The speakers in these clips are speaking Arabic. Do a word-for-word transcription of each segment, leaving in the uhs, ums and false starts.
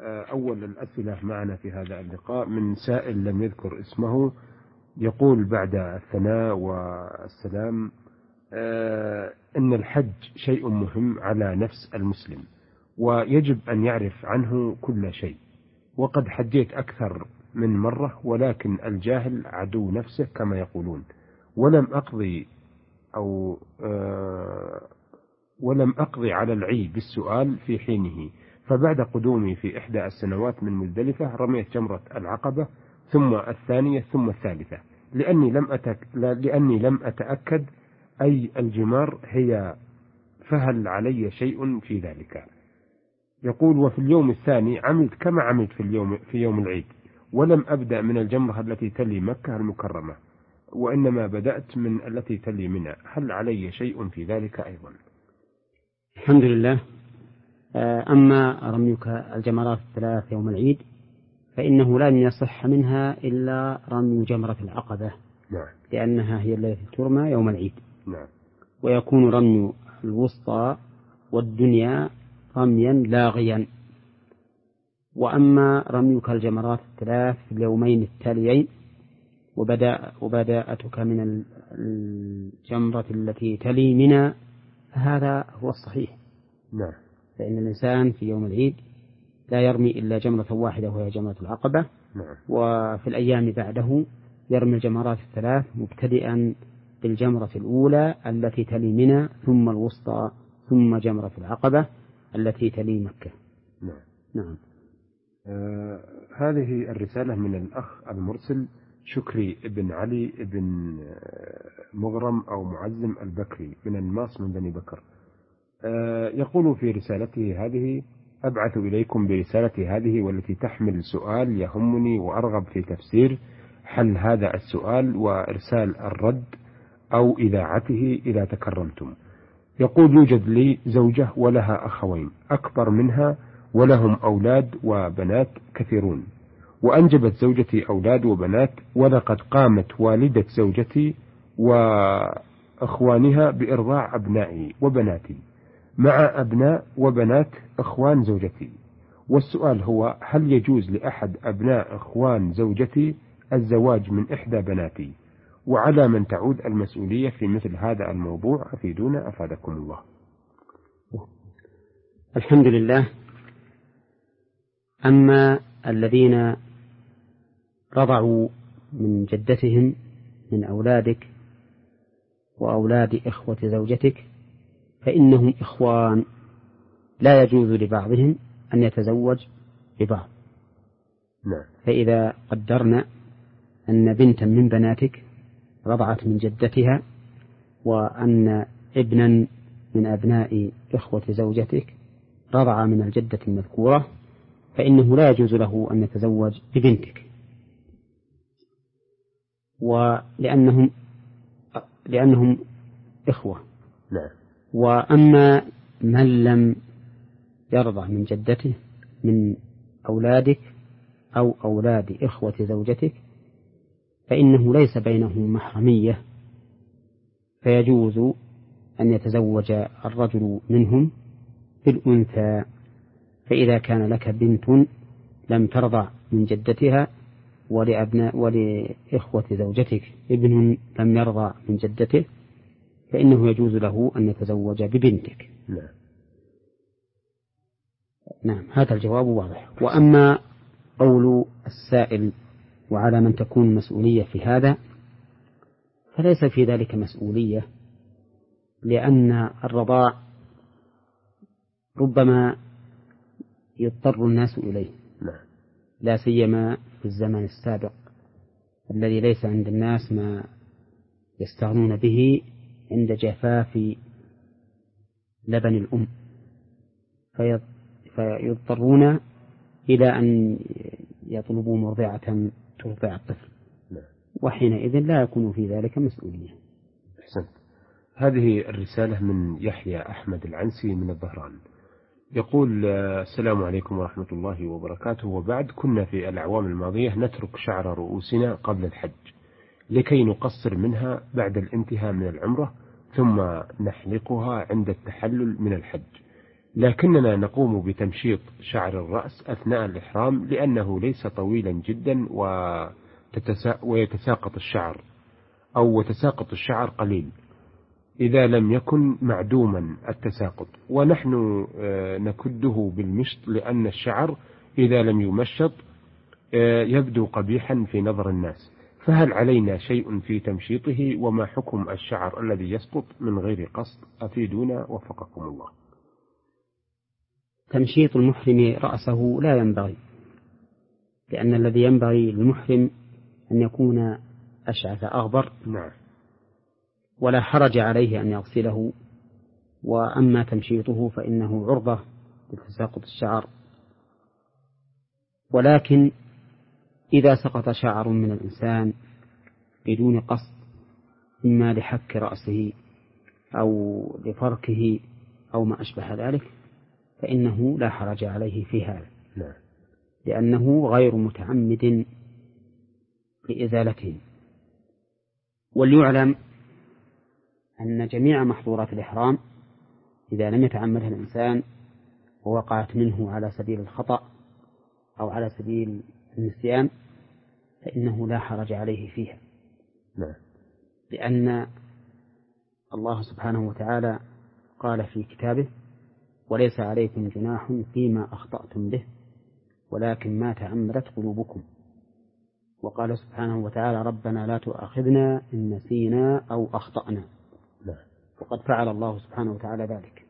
أول الأسئلة معنا في هذا اللقاء من سائل لم يذكر اسمه، يقول بعد الثناء والسلام إن الحج شيء مهم على نفس المسلم ويجب أن يعرف عنه كل شيء، وقد حجيت أكثر من مرة ولكن الجاهل عدو نفسه كما يقولون، ولم أقضي أو ولم أقضي على العي بالسؤال في حينه، فبعد قدومي في إحدى السنوات من مزدلفة رميت جمرة العقبة ثم الثانية ثم الثالثة لأني لم أتك... لأني لم أتأكد أي الجمار هي، فهل علي شيء في ذلك؟ يقول وفي اليوم الثاني عملت كما عملت في اليوم في يوم العيد، ولم أبدأ من الجمرة التي تلي مكة المكرمة وإنما بدأت من التي تلي منى، هل علي شيء في ذلك أيضا؟ الحمد لله. أما رميك الجمرات الثلاث يوم العيد فإنه لن يصح منها إلا رمي جمرة العقبة. نعم. لأنها هي التي ترمى يوم العيد. نعم. ويكون رمي الوسطى والدنيا رميا لاغيا. وأما رميك الجمرات الثلاث في اليومين التاليين وبدأ وبداءتك من الجمرة التي تلي منى فهذا هو الصحيح. نعم. فإن الإنسان في يوم العيد لا يرمي إلا جمرة واحدة وهي جمرة العقبة. نعم. وفي الأيام بعده يرمي الجمرات الثلاث مبتدئا بالجمرة الأولى التي تلي منى ثم الوسطى ثم جمرة العقبة التي تلي مكة. نعم. نعم. آه هذه الرسالة من الأخ المرسل شكري ابن علي ابن مغرم أو معزم البكري من الناس من بني بكر. آه يقول في رسالته هذه: أبعث إليكم برسالتي هذه والتي تحمل سؤال يهمني وأرغب في تفسير حل هذا السؤال وإرسال الرد أو إذاعته إذا تكرمتم. يقول يوجد لي زوجة ولها أخوين أكبر منها ولهم أولاد وبنات كثيرون، وأنجبت زوجتي أولاد وبنات، ولقد قامت والدة زوجتي وأخوانها بإرضاع أبنائي وبناتي مع أبناء وبنات إخوان زوجتي. والسؤال هو: هل يجوز لأحد أبناء إخوان زوجتي الزواج من إحدى بناتي؟ وعلى من تعود المسؤولية في مثل هذا الموضوع؟ أفيدونا أفادكم الله. الحمد لله. أما الذين رضعوا من جدتهم من أولادك وأولاد إخوة زوجتك فإنهم إخوان، لا يجوز لبعضهم أن يتزوج ببعض. نعم. فإذا قدرنا أن بنتا من بناتك رضعت من جدتها وأن ابنا من أبناء إخوة زوجتك رضع من الجدة المذكورة فإنه لا يجوز له أن يتزوج ببنتك، ولأنهم لأنهم إخوة. نعم. وأما من لم يرضع من جدته من أولادك أو أولاد إخوة زوجتك فإنه ليس بينهم محرمية، فيجوز أن يتزوج الرجل منهم بالأنثى. فإذا كان لك بنت لم ترضع من جدتها ولأبناء ولإخوة زوجتك ابن لم يرضع من جدته فإنه يجوز له أن يتزوج ببنتك. نعم. نعم، هذا الجواب واضح. وأما قول السائل وعلى من تكون المسؤولية في هذا فليس في ذلك مسؤولية، لأن الرضاع ربما يضطر الناس إليه. نعم. لا سيما في الزمن السابق الذي ليس عند الناس ما يستغنون به عند جفاف لبن الأم، فيضطرون إلى أن يطلبوا مرضعة ترضع الطفل. نعم. وحينئذ لا يكون في ذلك مسؤولية. أحسنت. هذه الرسالة من يحيى أحمد العنسي من الظهران، يقول: السلام عليكم ورحمة الله وبركاته. وبعد، كنا في الأعوام الماضية نترك شعر رؤوسنا قبل الحج لكي نقصر منها بعد الانتهاء من العمرة ثم نحلقها عند التحلل من الحج، لكننا نقوم بتمشيط شعر الرأس أثناء الإحرام لأنه ليس طويلا جدا ويتساقط الشعر أو وتساقط الشعر قليل إذا لم يكن معدوما التساقط، ونحن نكده بالمشط لأن الشعر إذا لم يمشط يبدو قبيحا في نظر الناس. فهل علينا شيء في تمشيطه؟ وما حكم الشعر الذي يسقط من غير قصد؟ أفيدونا وفقكم الله. تمشيط المحرم رأسه لا ينبغي، لأن الذي ينبغي للمحرم أن يكون أشعث أغبر. نعم. ولا حرج عليه أن يغسله، وأما تمشيطه فإنه عرضة لتساقط الشعر. ولكن إذا سقط شعر من الإنسان بدون قصد، إما لحك رأسه أو لفركه أو ما أشبه ذلك، فإنه لا حرج عليه في هذا، لا. لأنه غير متعمد لإزالته. وليعلم أن جميع محظورات الإحرام إذا لم يتعمدها الإنسان ووقعت منه على سبيل الخطأ أو على سبيل النسيان فإنه لا حرج عليه فيها، لا. لأن الله سبحانه وتعالى قال في كتابه: وليس عليكم جناح فيما أخطأتم به ولكن ما تعمدت قلوبكم. وقال سبحانه وتعالى: ربنا لا تؤاخذنا إن نسينا أو أخطأنا. وقد فعل الله سبحانه وتعالى ذلك.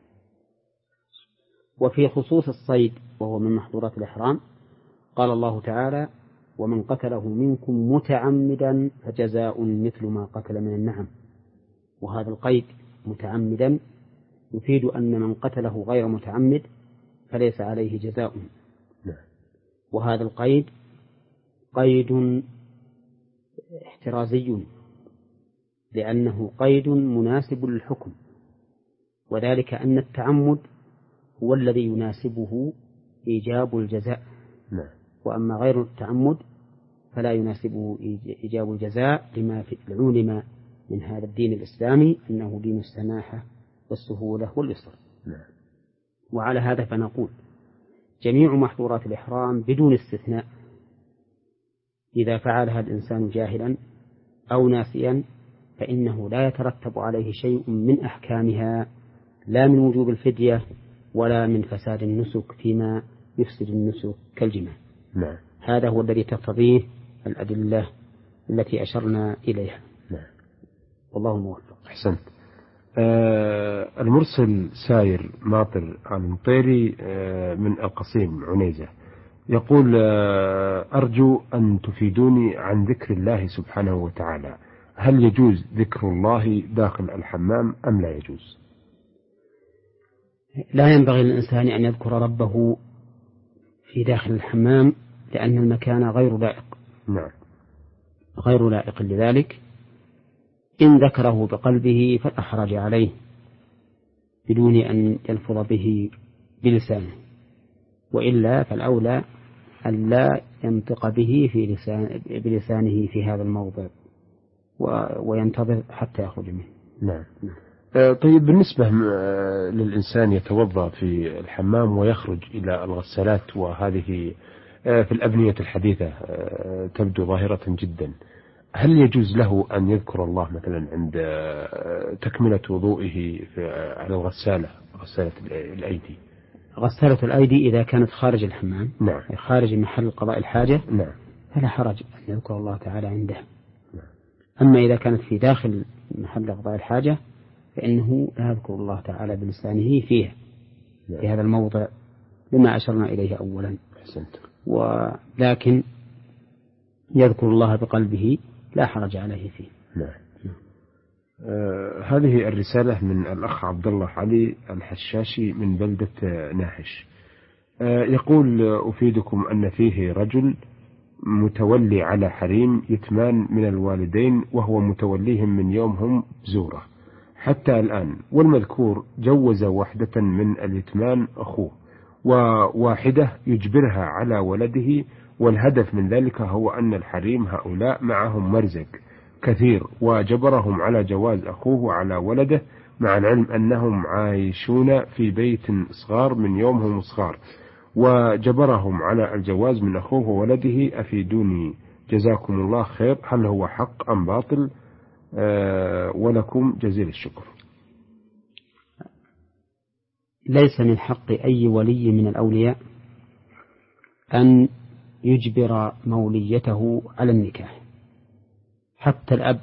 وفي خصوص الصيد وهو من محظورات الإحرام قال الله تعالى: ومن قتله منكم متعمدا فجزاء مثل ما قتل من النعم. وهذا القيد متعمدا يفيد أن من قتله غير متعمد فليس عليه جزاء. وهذا القيد قيد احترازي، لأنه قيد مناسب للحكم، وذلك أن التعمد هو الذي يناسبه إيجاب الجزاء، وأما غير التعمد فلا يناسبه إيجاب الجزاء، لما في علم من هذا الدين الإسلامي أنه دين السماحة والسهولة واليسر. وعلى هذا فنقول: جميع محظورات الإحرام بدون استثناء إذا فعلها الإنسان جاهلا أو ناسيا فإنه لا يترتب عليه شيء من أحكامها، لا من وجوب الفدية ولا من فساد النسك فيما يفسد النسك كالجماع. نعم. هذا هو الذي تقتضيه الأدلة التي أشرنا إليها. نعم. والله موفق. أحسنت. آه المرسل ساير ماطر المطيري آه من القصيم عنيزة يقول: آه أرجو أن تفيدوني عن ذكر الله سبحانه وتعالى، هل يجوز ذكر الله داخل الحمام أم لا يجوز؟ لا ينبغي للإنسان أن يذكر ربه في داخل الحمام، لأن المكان غير لائق. نعم. غير لائق لذلك. إن ذكره بقلبه فلا حرج عليه بدون أن يلفظ به بلسانه، وإلا فالأولى أن لا ينطق به في لسان بلسانه في هذا الموضع وينتظر حتى يخرج منه. نعم. آه طيب، بالنسبة للإنسان يتوضأ في الحمام ويخرج إلى الغسالات، وهذه آه في الأبنية الحديثة آه تبدو ظاهرة جدا، هل يجوز له أن يذكر الله مثلا عند تكملة وضوئه على الغسالة، غسالة الأيدي؟ غسالة الأيدي إذا كانت خارج الحمام، نعم، خارج محل قضاء الحاجة، نعم، فلا حرج أن يذكر الله تعالى عنده. نعم. أما إذا كانت في داخل محل قضاء الحاجة فإنه لا يذكر الله تعالى بلسانه فيها، نعم، في هذا الموضع، لما أشرنا إليه أولا. أحسنت. ولكن يذكر الله بقلبه لا حرج عليه فيه. نعم. آه هذه الرسالة من الأخ عبد الله علي الحشاشي من بلدة ناحش. آه يقول: أفيدكم أن فيه رجل متولي على حريم يتمان من الوالدين، وهو متوليهم من يومهم بزورة حتى الآن، والمذكور جوز واحدة من اليتمان أخوه، وواحدة يجبرها على ولده، والهدف من ذلك هو أن الحريم هؤلاء معهم مرزق كثير، وجبرهم على جواز أخوه على ولده، مع العلم أنهم عايشون في بيت صغار من يومهم صغار، وجبرهم على الجواز من أخوه وولده، أفيدوني جزاكم الله خير، هل هو حق أم باطل؟ أه ولكم جزيل الشكر. ليس من حق أي ولي من الأولياء أن يجبر موليته على النكاح، حتى الأب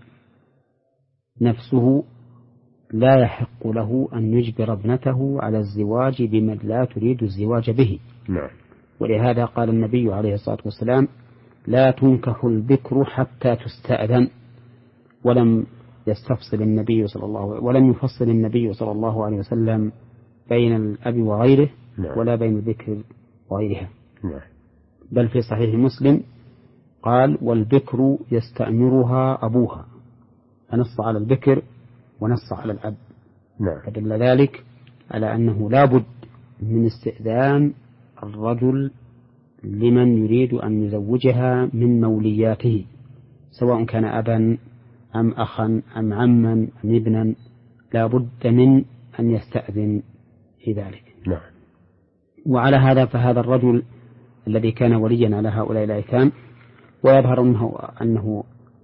نفسه لا يحق له أن يجبر ابنته على الزواج بمن لا تريد الزواج به. نعم. ولهذا قال النبي عليه الصلاة والسلام: لا تنكح البكر حتى تستأذن. ولم يستفصل النبي صلى الله عليه ولم يفصل النبي صلى الله عليه وسلم بين الأب وغيره. نعم. ولا بين البكر وغيرها. نعم. بل في صحيح مسلم قال: والبكر يستأمرها أبوها، فنص على البكر ونص على الأب. نعم. فدل ذلك على أنه لا بد من استئذان الرجل لمن يريد أن يزوجها من مولياته، سواء كان أبا أم أخا أم عما أم ابنا، لا بد من أن يستأذن في ذلك. نعم. وعلى هذا فهذا الرجل الذي كان وليا على هؤلاء الأيتام، ويظهر أنه, أنه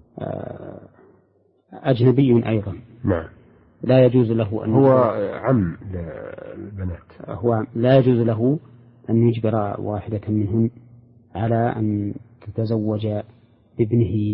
أجنبي أيضا. نعم. لا يجوز له أن هو عم للبنات، هو لا يجوز له أن يجبر واحدة منهن على أن تتزوج بابنه،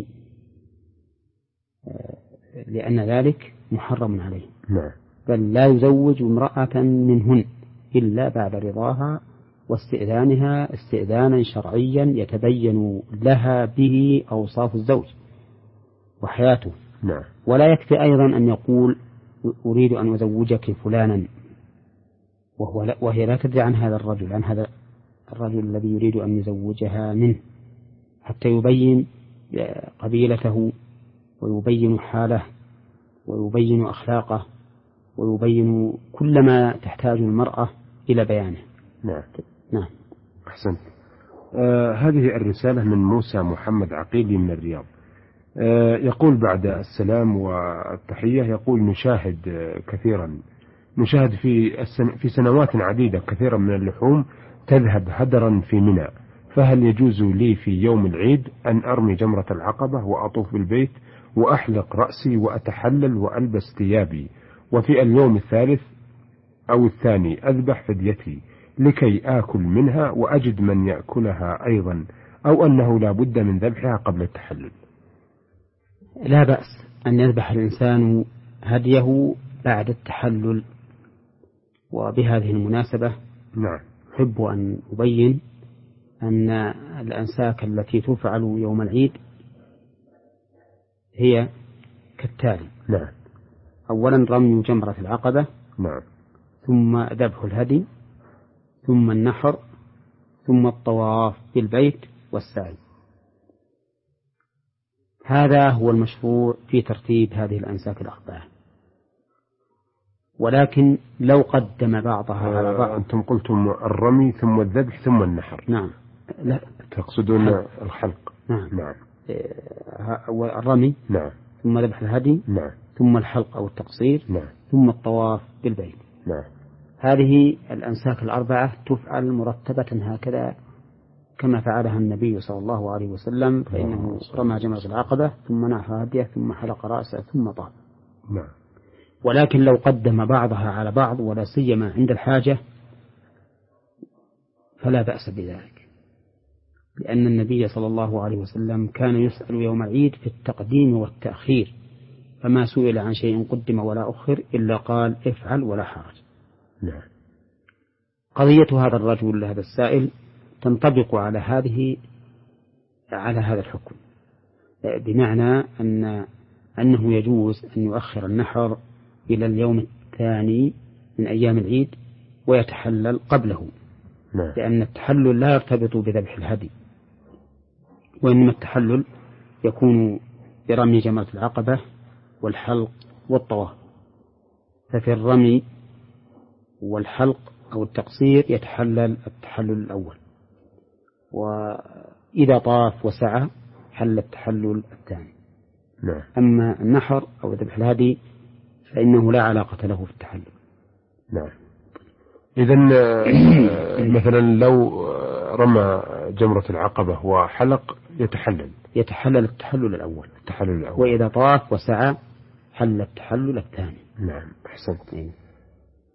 لأن ذلك محرم عليه. نعم. بل لا يزوج امرأة منهن إلا بعد رضاها واستئذانها استئذانا شرعيا يتبين لها به أوصاف الزوج وحياته. نعم. ولا يكفي أيضا أن يقول: أريد أن أزوجك فلانا، وهو لا وهي لا تدري عن هذا الرجل عن هذا الرجل الذي يريد أن يزوجها منه، حتى يبين قبيلته ويبين حاله ويبين أخلاقه ويبين كل ما تحتاج المرأة إلى بيانه. نعم. نعم. أحسنت. آه هذه الرسالة من موسى محمد عقيلي من الرياض. آه يقول بعد السلام والتحية، يقول: نشاهد كثيرا نشاهد في السن في سنوات عديدة كثيرا من اللحوم تذهب هدرا في منى، فهل يجوز لي في يوم العيد أن أرمي جمرة العقبة وأطوف بالبيت وأحلق رأسي وأتحلل وألبس ثيابي، وفي اليوم الثالث أو الثاني أذبح فديتي لكي آكل منها وأجد من يأكلها أيضا، أو أنه لا بد من ذبحها قبل التحلل؟ لا بأس أن يذبح الإنسان هديه بعد التحلل. وبهذه المناسبة نعم أحب أن أبين أن الأنساك التي تفعل يوم العيد هي كالتالي: نعم. أولا رمي جمرة العقبة، نعم. ثم ذبح الهدي، ثم النحر، ثم الطواف بالبيت والسعي. هذا هو المشروع في ترتيب هذه الأنساك الأربعة. ولكن لو قدم بعضها آه على بعض. أنتم قلتم الرمي ثم الذبح ثم النحر. نعم. لا. تقصدون الحلق. الحلق. نعم. نعم. الرمي. نعم. ثم ذبح الهدي. نعم. ثم الحلق أو التقصير. نعم. ثم الطواف بالبيت. نعم. هذه الأنساك الأربعة تفعل مرتبة هكذا كما فعلها النبي صلى الله عليه وسلم، فإنه رمى جمرة العقبة ثم نحر هديه ثم حلق رأسه ثم طاف. نعم. ولكن لو قدم بعضها على بعض ولا سيما عند الحاجة فلا بأس بذلك، لأن النبي صلى الله عليه وسلم كان يسأل يوم العيد في التقديم والتأخير، فما سئل عن شيء قدم ولا أخر إلا قال: افعل ولا حرج. نعم. قضية هذا الرجل هذا السائل تنطبق على هذه على هذا الحكم، بمعنى أن أنه يجوز أن يؤخر النحر إلى اليوم الثاني من أيام العيد ويتحلل قبله. نعم. لأن التحلل لا يرتبط بذبح الهدي، وإنما التحلل يكون برمي جمرة العقبة والحلق والطواف. ففي الرمي والحلق أو التقصير يتحلل التحلل الأول، وإذا طاف وسعى حل التحلل الثاني. نعم. أما النحر أو ذبح الهدي فإنه لا علاقة له في التحلل. نعم. إذن مثلا لو رمى جمرة العقبة وحلق يتحلل يتحلل التحلل الأول. التحلل الأول. وإذا طاف وسعى حل التحلل الثاني. نعم أحسنت.